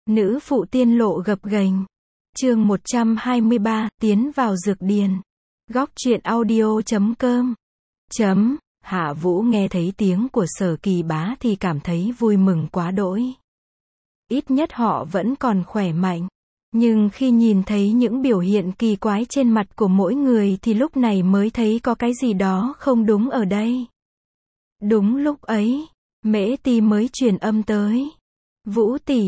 Nữ phụ tiên lộ gập ghềnh. Chương 123, tiến vào dược điền. Góc truyện audio.com. Hạ Vũ nghe thấy tiếng của Sở Kỳ Bá thì cảm thấy vui mừng quá đỗi. Ít nhất họ vẫn còn khỏe mạnh. Nhưng khi nhìn thấy những biểu hiện kỳ quái trên mặt của mỗi người thì lúc này mới thấy có cái gì đó không đúng ở đây. Đúng lúc ấy, Mễ Ti mới truyền âm tới. Vũ tỷ,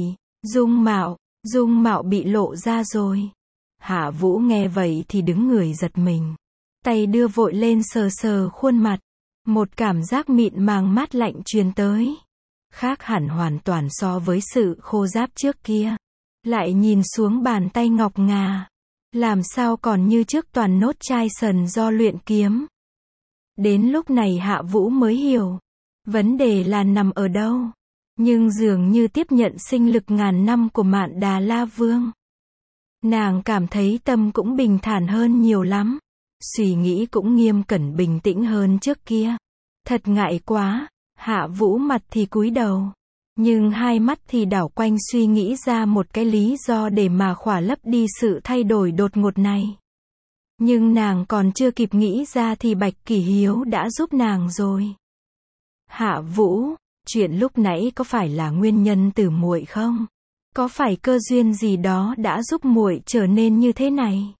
Dung Mạo bị lộ ra rồi. Hạ Vũ nghe vậy thì đứng người giật mình. Tay đưa vội lên sờ sờ khuôn mặt. Một cảm giác mịn màng mát lạnh truyền tới. Khác hẳn hoàn toàn so với sự khô ráp trước kia. Lại nhìn xuống bàn tay ngọc ngà. Làm sao còn như trước toàn nốt chai sần do luyện kiếm. Đến lúc này Hạ Vũ mới hiểu. Vấn đề là nằm ở đâu. Nhưng dường như tiếp nhận sinh lực ngàn năm của Mạn Đà La Vương. Nàng cảm thấy tâm cũng bình thản hơn nhiều lắm. Suy nghĩ cũng nghiêm cẩn bình tĩnh hơn trước kia. Thật ngại quá. Hạ Vũ mặt thì cúi đầu. Nhưng hai mắt thì đảo quanh suy nghĩ ra một cái lý do để mà khỏa lấp đi sự thay đổi đột ngột này. Nhưng nàng còn chưa kịp nghĩ ra thì Bạch Kỷ Hiếu đã giúp nàng rồi. Hạ Vũ, chuyện lúc nãy có phải là nguyên nhân từ muội không? Có phải cơ duyên gì đó đã giúp muội trở nên như thế này?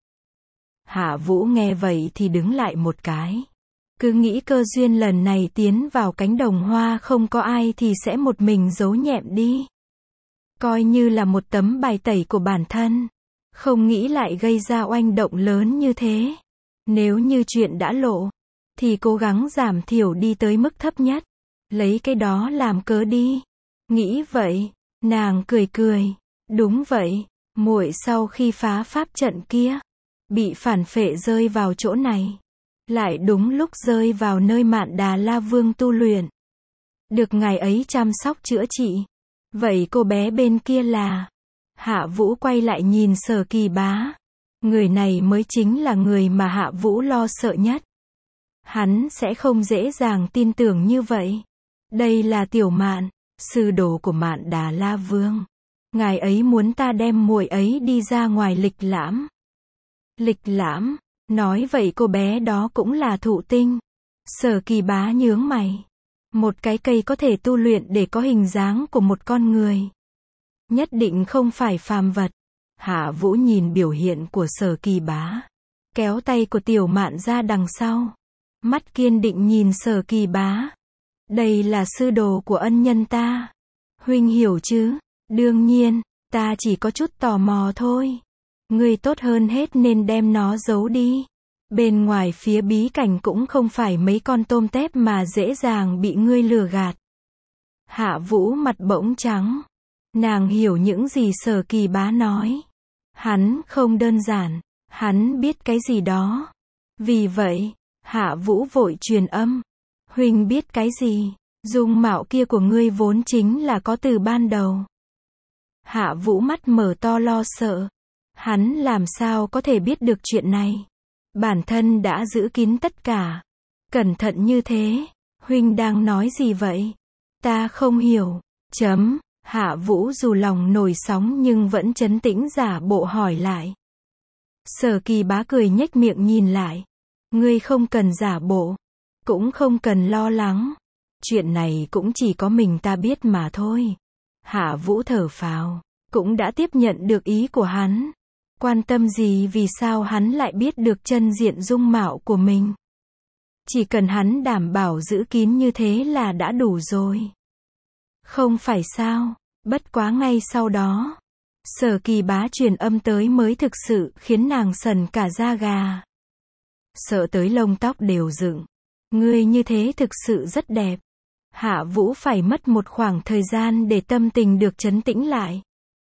Hạ Vũ nghe vậy thì đứng lại một cái. Cứ nghĩ cơ duyên lần này tiến vào cánh đồng hoa không có ai thì sẽ một mình giấu nhẹm đi. Coi như là một tấm bài tẩy của bản thân. Không nghĩ lại gây ra oanh động lớn như thế. Nếu như chuyện đã lộ, thì cố gắng giảm thiểu đi tới mức thấp nhất. Lấy cái đó làm cớ đi. Nghĩ vậy, nàng cười cười. Đúng vậy, muội sau khi phá pháp trận kia, bị phản phệ rơi vào chỗ này. Lại đúng lúc rơi vào nơi Mạn Đà La Vương tu luyện. Được ngài ấy chăm sóc chữa trị. Vậy cô bé bên kia là... Hạ Vũ quay lại nhìn Sở Kỳ Bá. Người này mới chính là người mà Hạ Vũ lo sợ nhất. Hắn sẽ không dễ dàng tin tưởng như vậy. Đây là Tiểu Mạn, sư đồ của Mạn Đà La Vương. Ngài ấy muốn ta đem muội ấy đi ra ngoài lịch lãm. Lịch lãm? Nói vậy cô bé đó cũng là thụ tinh. Sở Kỳ Bá nhướng mày. Một cái cây có thể tu luyện để có hình dáng của một con người. Nhất định không phải phàm vật. Hạ Vũ nhìn biểu hiện của Sở Kỳ Bá. Kéo tay của Tiểu Mạn ra đằng sau. Mắt kiên định nhìn Sở Kỳ Bá. Đây là sư đồ của ân nhân ta. Huynh hiểu chứ? Đương nhiên, ta chỉ có chút tò mò thôi. Ngươi tốt hơn hết nên đem nó giấu đi. Bên ngoài phía bí cảnh cũng không phải mấy con tôm tép mà dễ dàng bị ngươi lừa gạt. Hạ Vũ mặt bỗng trắng. Nàng hiểu những gì Sở Kỳ Bá nói. Hắn không đơn giản. Hắn biết cái gì đó. Vì vậy, Hạ Vũ vội truyền âm. Huynh biết cái gì? Dung mạo kia của ngươi vốn chính là có từ ban đầu. Hạ Vũ mắt mở to lo sợ. Hắn làm sao có thể biết được chuyện này? Bản thân đã giữ kín tất cả. Cẩn thận như thế. Huynh đang nói gì vậy? Ta không hiểu. Hạ Vũ dù lòng nổi sóng nhưng vẫn trấn tĩnh giả bộ hỏi lại. Sở Kỳ Bá cười nhếch miệng nhìn lại. Ngươi không cần giả bộ. Cũng không cần lo lắng. Chuyện này cũng chỉ có mình ta biết mà thôi. Hạ Vũ thở phào. Cũng đã tiếp nhận được ý của hắn. Quan tâm gì vì sao hắn lại biết được chân diện dung mạo của mình. Chỉ cần hắn đảm bảo giữ kín như thế là đã đủ rồi. Không phải sao? Bất quá ngay sau đó, Sở Kỳ Bá truyền âm tới mới thực sự khiến nàng sần cả da gà. Sợ tới lông tóc đều dựng. Ngươi như thế thực sự rất đẹp. Hạ Vũ phải mất một khoảng thời gian để tâm tình được trấn tĩnh lại.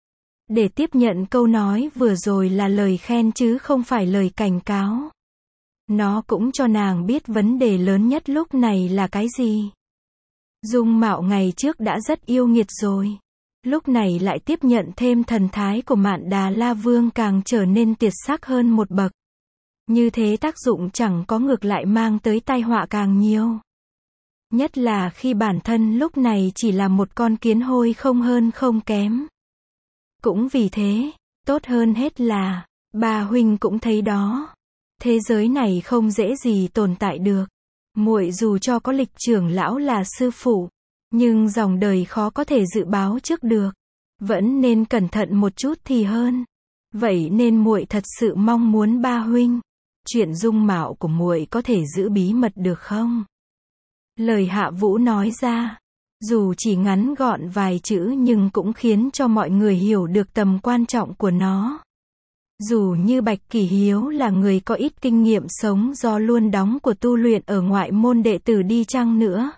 Để tiếp nhận câu nói vừa rồi là lời khen chứ không phải lời cảnh cáo. Nó cũng cho nàng biết vấn đề lớn nhất lúc này là cái gì. Dung mạo ngày trước đã rất yêu nghiệt rồi. Lúc này lại tiếp nhận thêm thần thái của Mạn Đà La Vương càng trở nên tuyệt sắc hơn một bậc. Như thế tác dụng chẳng có ngược lại mang tới tai họa càng nhiều. Nhất là khi bản thân lúc này chỉ là một con kiến hôi không hơn không kém. Cũng vì thế, tốt hơn hết là, ba huynh cũng thấy đó. Thế giới này không dễ gì tồn tại được. Muội dù cho có Lịch trưởng lão là sư phụ, nhưng dòng đời khó có thể dự báo trước được. Vẫn nên cẩn thận một chút thì hơn. Vậy nên muội thật sự mong muốn ba huynh, chuyện dung mạo của muội có thể giữ bí mật được không? Lời Hạ Vũ nói ra, dù chỉ ngắn gọn vài chữ nhưng cũng khiến cho mọi người hiểu được tầm quan trọng của nó. Dù như Bạch Kỷ Hiếu là người có ít kinh nghiệm sống do luôn đóng của tu luyện ở ngoại môn đệ tử đi chăng nữa,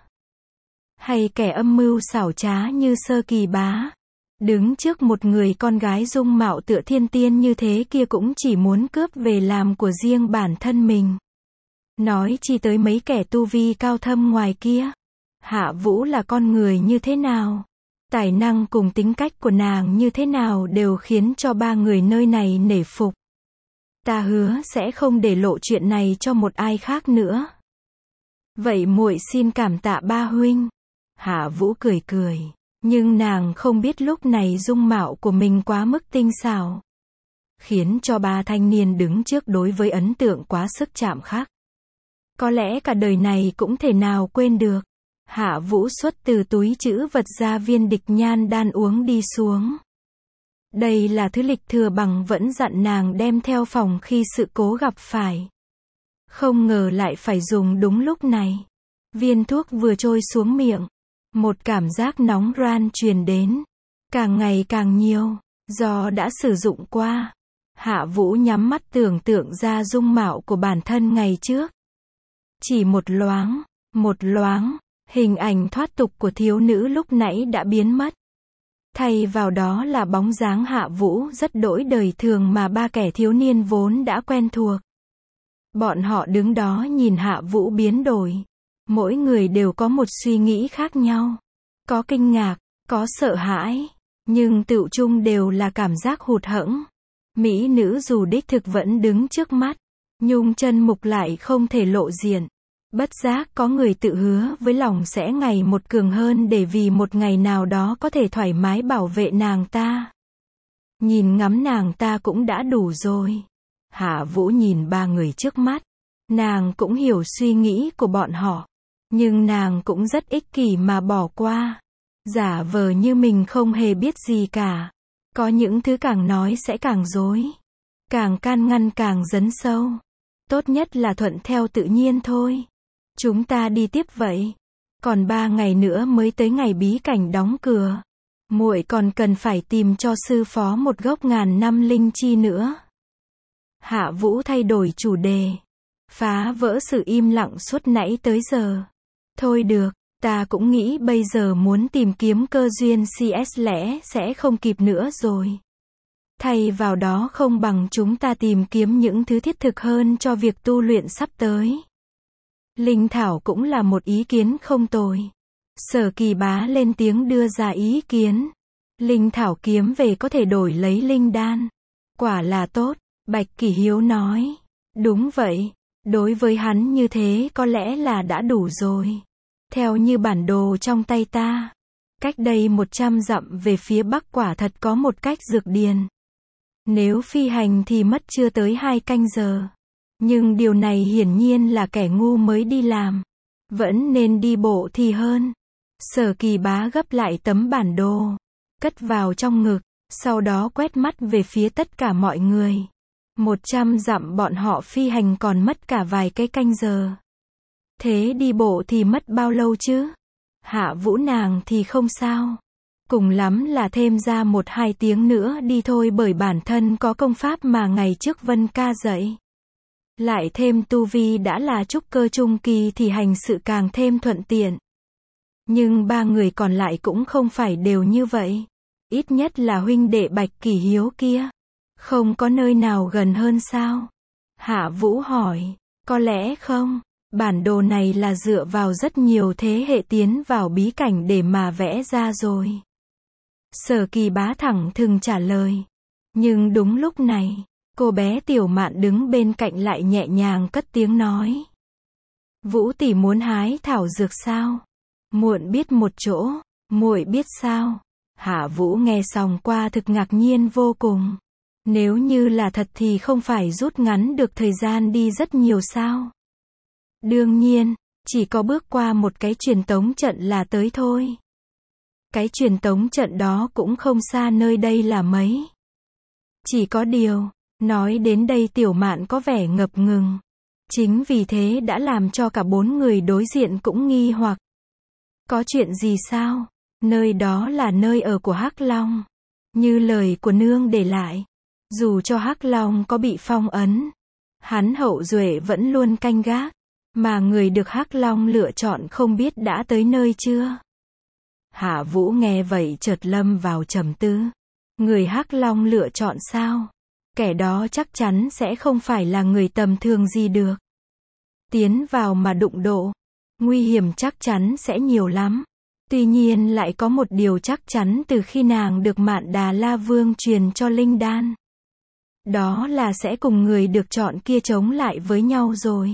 hay kẻ âm mưu xảo trá như Sơ Kỳ Bá, đứng trước một người con gái dung mạo tựa thiên tiên như thế kia cũng chỉ muốn cướp về làm của riêng bản thân mình. Nói chi tới mấy kẻ tu vi cao thâm ngoài kia. Hạ Vũ là con người như thế nào? Tài năng cùng tính cách của nàng như thế nào đều khiến cho ba người nơi này nể phục. Ta hứa sẽ không để lộ chuyện này cho một ai khác nữa. Vậy muội xin cảm tạ ba huynh. Hạ Vũ cười cười. Nhưng nàng không biết lúc này dung mạo của mình quá mức tinh xảo, khiến cho ba thanh niên đứng trước đối với ấn tượng quá sức chạm khắc. Có lẽ cả đời này cũng thể nào quên được. Hạ Vũ xuất từ túi trữ vật ra viên địch nhan đan uống đi xuống. Đây là thứ Lịch Thừa Bằng vẫn dặn nàng đem theo phòng khi sự cố gặp phải. Không ngờ lại phải dùng đúng lúc này. Viên thuốc vừa trôi xuống miệng, một cảm giác nóng ran truyền đến, càng ngày càng nhiều, do đã sử dụng qua. Hạ Vũ nhắm mắt tưởng tượng ra dung mạo của bản thân ngày trước. Chỉ một loáng, hình ảnh thoát tục của thiếu nữ lúc nãy đã biến mất. Thay vào đó là bóng dáng Hạ Vũ rất đổi đời thường mà ba kẻ thiếu niên vốn đã quen thuộc. Bọn họ đứng đó nhìn Hạ Vũ biến đổi. Mỗi người đều có một suy nghĩ khác nhau. Có kinh ngạc, có sợ hãi, nhưng tựu chung đều là cảm giác hụt hẫng. Mỹ nữ dù đích thực vẫn đứng trước mắt, nhung chân mục lại không thể lộ diện. Bất giác có người tự hứa với lòng sẽ ngày một cường hơn để vì một ngày nào đó có thể thoải mái bảo vệ nàng ta. Nhìn ngắm nàng ta cũng đã đủ rồi. Hạ Vũ nhìn ba người trước mắt. Nàng cũng hiểu suy nghĩ của bọn họ. Nhưng nàng cũng rất ích kỷ mà bỏ qua. Giả vờ như mình không hề biết gì cả. Có những thứ càng nói sẽ càng dối. Càng can ngăn càng dấn sâu. Tốt nhất là thuận theo tự nhiên thôi. Chúng ta đi tiếp vậy. Còn 3 ngày nữa mới tới ngày bí cảnh đóng cửa. Muội còn cần phải tìm cho sư phó một gốc 1000 năm linh chi nữa. Hạ Vũ thay đổi chủ đề. Phá vỡ sự im lặng suốt nãy tới giờ. Thôi được, ta cũng nghĩ bây giờ muốn tìm kiếm cơ duyên CS lẽ sẽ không kịp nữa rồi. Thay vào đó không bằng chúng ta tìm kiếm những thứ thiết thực hơn cho việc tu luyện sắp tới. Linh thảo cũng là một ý kiến không tồi. Sở Kỳ Bá lên tiếng đưa ra ý kiến. Linh thảo kiếm về có thể đổi lấy linh đan. Quả là tốt, Bạch Kỷ Hiếu nói. Đúng vậy, đối với hắn như thế có lẽ là đã đủ rồi. Theo như bản đồ trong tay ta, cách đây 100 dặm về phía bắc quả thật có một cách dược điền. Nếu phi hành thì mất chưa tới 2 canh giờ. Nhưng điều này hiển nhiên là kẻ ngu mới đi làm. Vẫn nên đi bộ thì hơn. Sở Kỳ Bá gấp lại tấm bản đồ, cất vào trong ngực, sau đó quét mắt về phía tất cả mọi người. 100 dặm bọn họ phi hành còn mất cả vài cái canh giờ. Thế đi bộ thì mất bao lâu chứ? Hạ Vũ nàng thì không sao. Cùng lắm là thêm ra 1-2 tiếng nữa đi thôi, bởi bản thân có công pháp mà ngày trước Vân ca dạy. Lại thêm tu vi đã là trúc cơ trung kỳ thì hành sự càng thêm thuận tiện. Nhưng 3 người còn lại cũng không phải đều như vậy. Ít nhất là huynh đệ Bạch Kỷ Hiếu kia. Không có nơi nào gần hơn sao? Hạ Vũ hỏi. Có lẽ không. Bản đồ này là dựa vào rất nhiều thế hệ tiến vào bí cảnh để mà vẽ ra rồi. Sở Kỳ Bá thẳng thừng trả lời. Nhưng đúng lúc này, cô bé Tiểu Mạn đứng bên cạnh lại nhẹ nhàng cất tiếng nói. Vũ tỷ muốn hái thảo dược sao? Muộn biết một chỗ, muội biết sao? Hạ Vũ nghe xong qua thực ngạc nhiên vô cùng. Nếu như là thật thì không phải rút ngắn được thời gian đi rất nhiều sao? Đương nhiên, chỉ có bước qua một cái truyền tống trận là tới thôi. Cái truyền tống trận đó cũng không xa nơi đây là mấy. Chỉ có điều, nói đến đây Tiểu Mạn có vẻ ngập ngừng. Chính vì thế đã làm cho cả bốn người đối diện cũng nghi hoặc. Có chuyện gì sao? Nơi đó là nơi ở của Hắc Long. Như lời của nương để lại. Dù cho Hắc Long có bị phong ấn, hắn hậu duệ vẫn luôn canh gác. Mà người được Hắc Long lựa chọn không biết đã tới nơi chưa? Hạ Vũ nghe vậy chợt lâm vào trầm tư. Người Hắc Long lựa chọn sao? Kẻ đó chắc chắn sẽ không phải là người tầm thường gì được. Tiến vào mà đụng độ, nguy hiểm chắc chắn sẽ nhiều lắm. Tuy nhiên lại có một điều chắc chắn từ khi nàng được Mạn Đà La Vương truyền cho linh đan. Đó là sẽ cùng người được chọn kia chống lại với nhau rồi.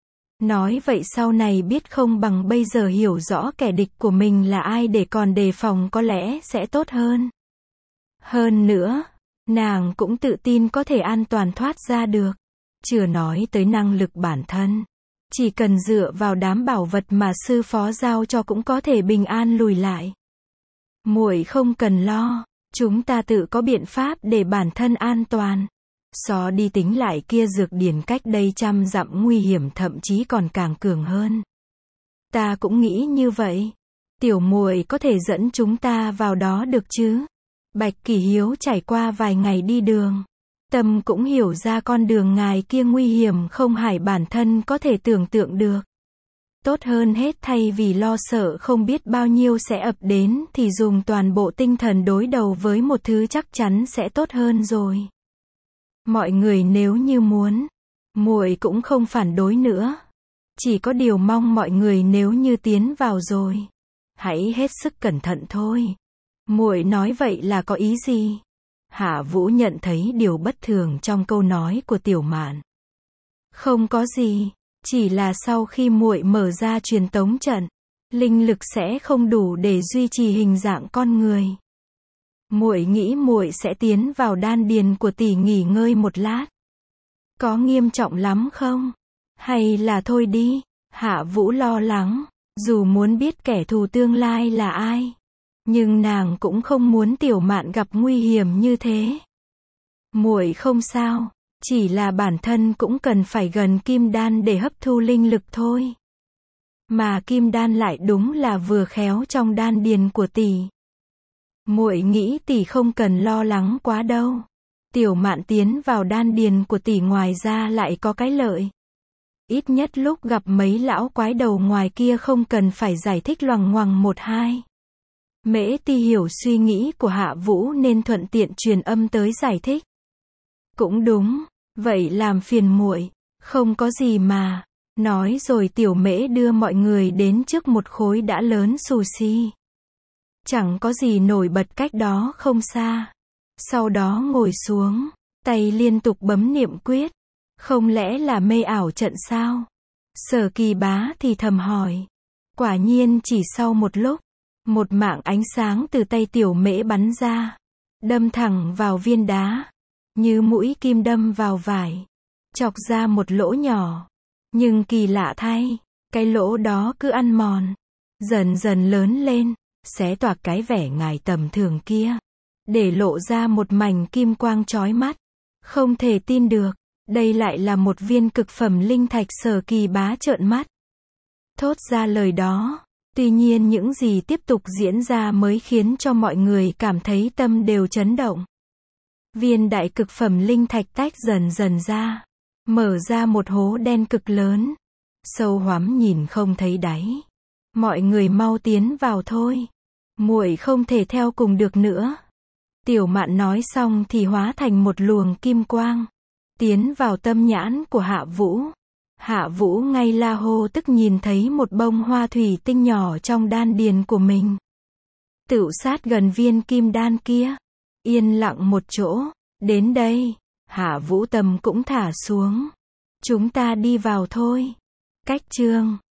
Nói vậy sau này biết không bằng bây giờ hiểu rõ kẻ địch của mình là ai để còn đề phòng có lẽ sẽ tốt hơn. Hơn nữa, nàng cũng tự tin có thể an toàn thoát ra được. Chưa nói tới năng lực bản thân. Chỉ cần dựa vào đám bảo vật mà sư phó giao cho cũng có thể bình an lùi lại. Muội không cần lo, chúng ta tự có biện pháp để bản thân an toàn. So đi tính lại kia dược điển cách đây 100 dặm nguy hiểm thậm chí còn càng cường hơn. Ta cũng nghĩ như vậy. Tiểu muội có thể dẫn chúng ta vào đó được chứ? Bạch Kỳ Hiếu trải qua vài ngày đi đường. Tâm cũng hiểu ra con đường ngài kia nguy hiểm không phải bản thân có thể tưởng tượng được. Tốt hơn hết thay vì lo sợ không biết bao nhiêu sẽ ập đến thì dùng toàn bộ tinh thần đối đầu với một thứ chắc chắn sẽ tốt hơn rồi. Mọi người nếu như muốn, muội cũng không phản đối nữa. Chỉ có điều mong mọi người nếu như tiến vào rồi, hãy hết sức cẩn thận thôi. Muội nói vậy là có ý gì? Hạ Vũ nhận thấy điều bất thường trong câu nói của Tiểu Mạn. Không có gì, chỉ là sau khi muội mở ra truyền tống trận, linh lực sẽ không đủ để duy trì hình dạng con người. Muội nghĩ muội sẽ tiến vào đan điền của tỷ nghỉ ngơi một lát. Có nghiêm trọng lắm không? Hay là thôi đi? Hạ Vũ lo lắng, dù muốn biết kẻ thù tương lai là ai, nhưng nàng cũng không muốn Tiểu Mạn gặp nguy hiểm như thế. Muội không sao, chỉ là bản thân cũng cần phải gần kim đan để hấp thu linh lực thôi. Mà kim đan lại đúng là vừa khéo trong đan điền của tỷ. Muội nghĩ tỷ không cần lo lắng quá đâu. Tiểu Mạn tiến vào đan điền của tỷ ngoài ra lại có cái lợi. Ít nhất lúc gặp mấy lão quái đầu ngoài kia không cần phải giải thích loằng ngoằng một hai. Mễ Ti hiểu suy nghĩ của Hạ Vũ nên thuận tiện truyền âm tới giải thích. Cũng đúng, vậy làm phiền muội, không có gì mà. Nói rồi Tiểu Mễ đưa mọi người đến trước một khối đã lớn xù xì. Chẳng có gì nổi bật cách đó không xa. Sau đó ngồi xuống, tay liên tục bấm niệm quyết. Không lẽ là mê ảo trận sao? Sở Kỳ Bá thì thầm hỏi. Quả nhiên chỉ sau một lúc, một mảng ánh sáng từ tay Tiểu Mễ bắn ra, đâm thẳng vào viên đá, như mũi kim đâm vào vải, chọc ra một lỗ nhỏ. Nhưng kỳ lạ thay, cái lỗ đó cứ ăn mòn, dần dần lớn lên, xé toạc cái vẻ ngoài tầm thường kia, để lộ ra một mảnh kim quang chói mắt. Không thể tin được, đây lại là một viên cực phẩm linh thạch. Sở Kỳ Bá trợn mắt, thốt ra lời đó. Tuy nhiên những gì tiếp tục diễn ra mới khiến cho mọi người cảm thấy tâm đều chấn động. Viên đại cực phẩm linh thạch tách dần dần ra, mở ra một hố đen cực lớn, sâu hoắm nhìn không thấy đáy. Mọi người mau tiến vào thôi, muội không thể theo cùng được nữa. Tiểu Mạn nói xong thì hóa thành một luồng kim quang, tiến vào tâm nhãn của Hạ Vũ. Hạ Vũ ngay la hô tức nhìn thấy một bông hoa thủy tinh nhỏ trong đan điền của mình. Tựu sát gần viên kim đan kia, yên lặng một chỗ. Đến đây, Hạ Vũ tâm cũng thả xuống. Chúng ta đi vào thôi. Cách chương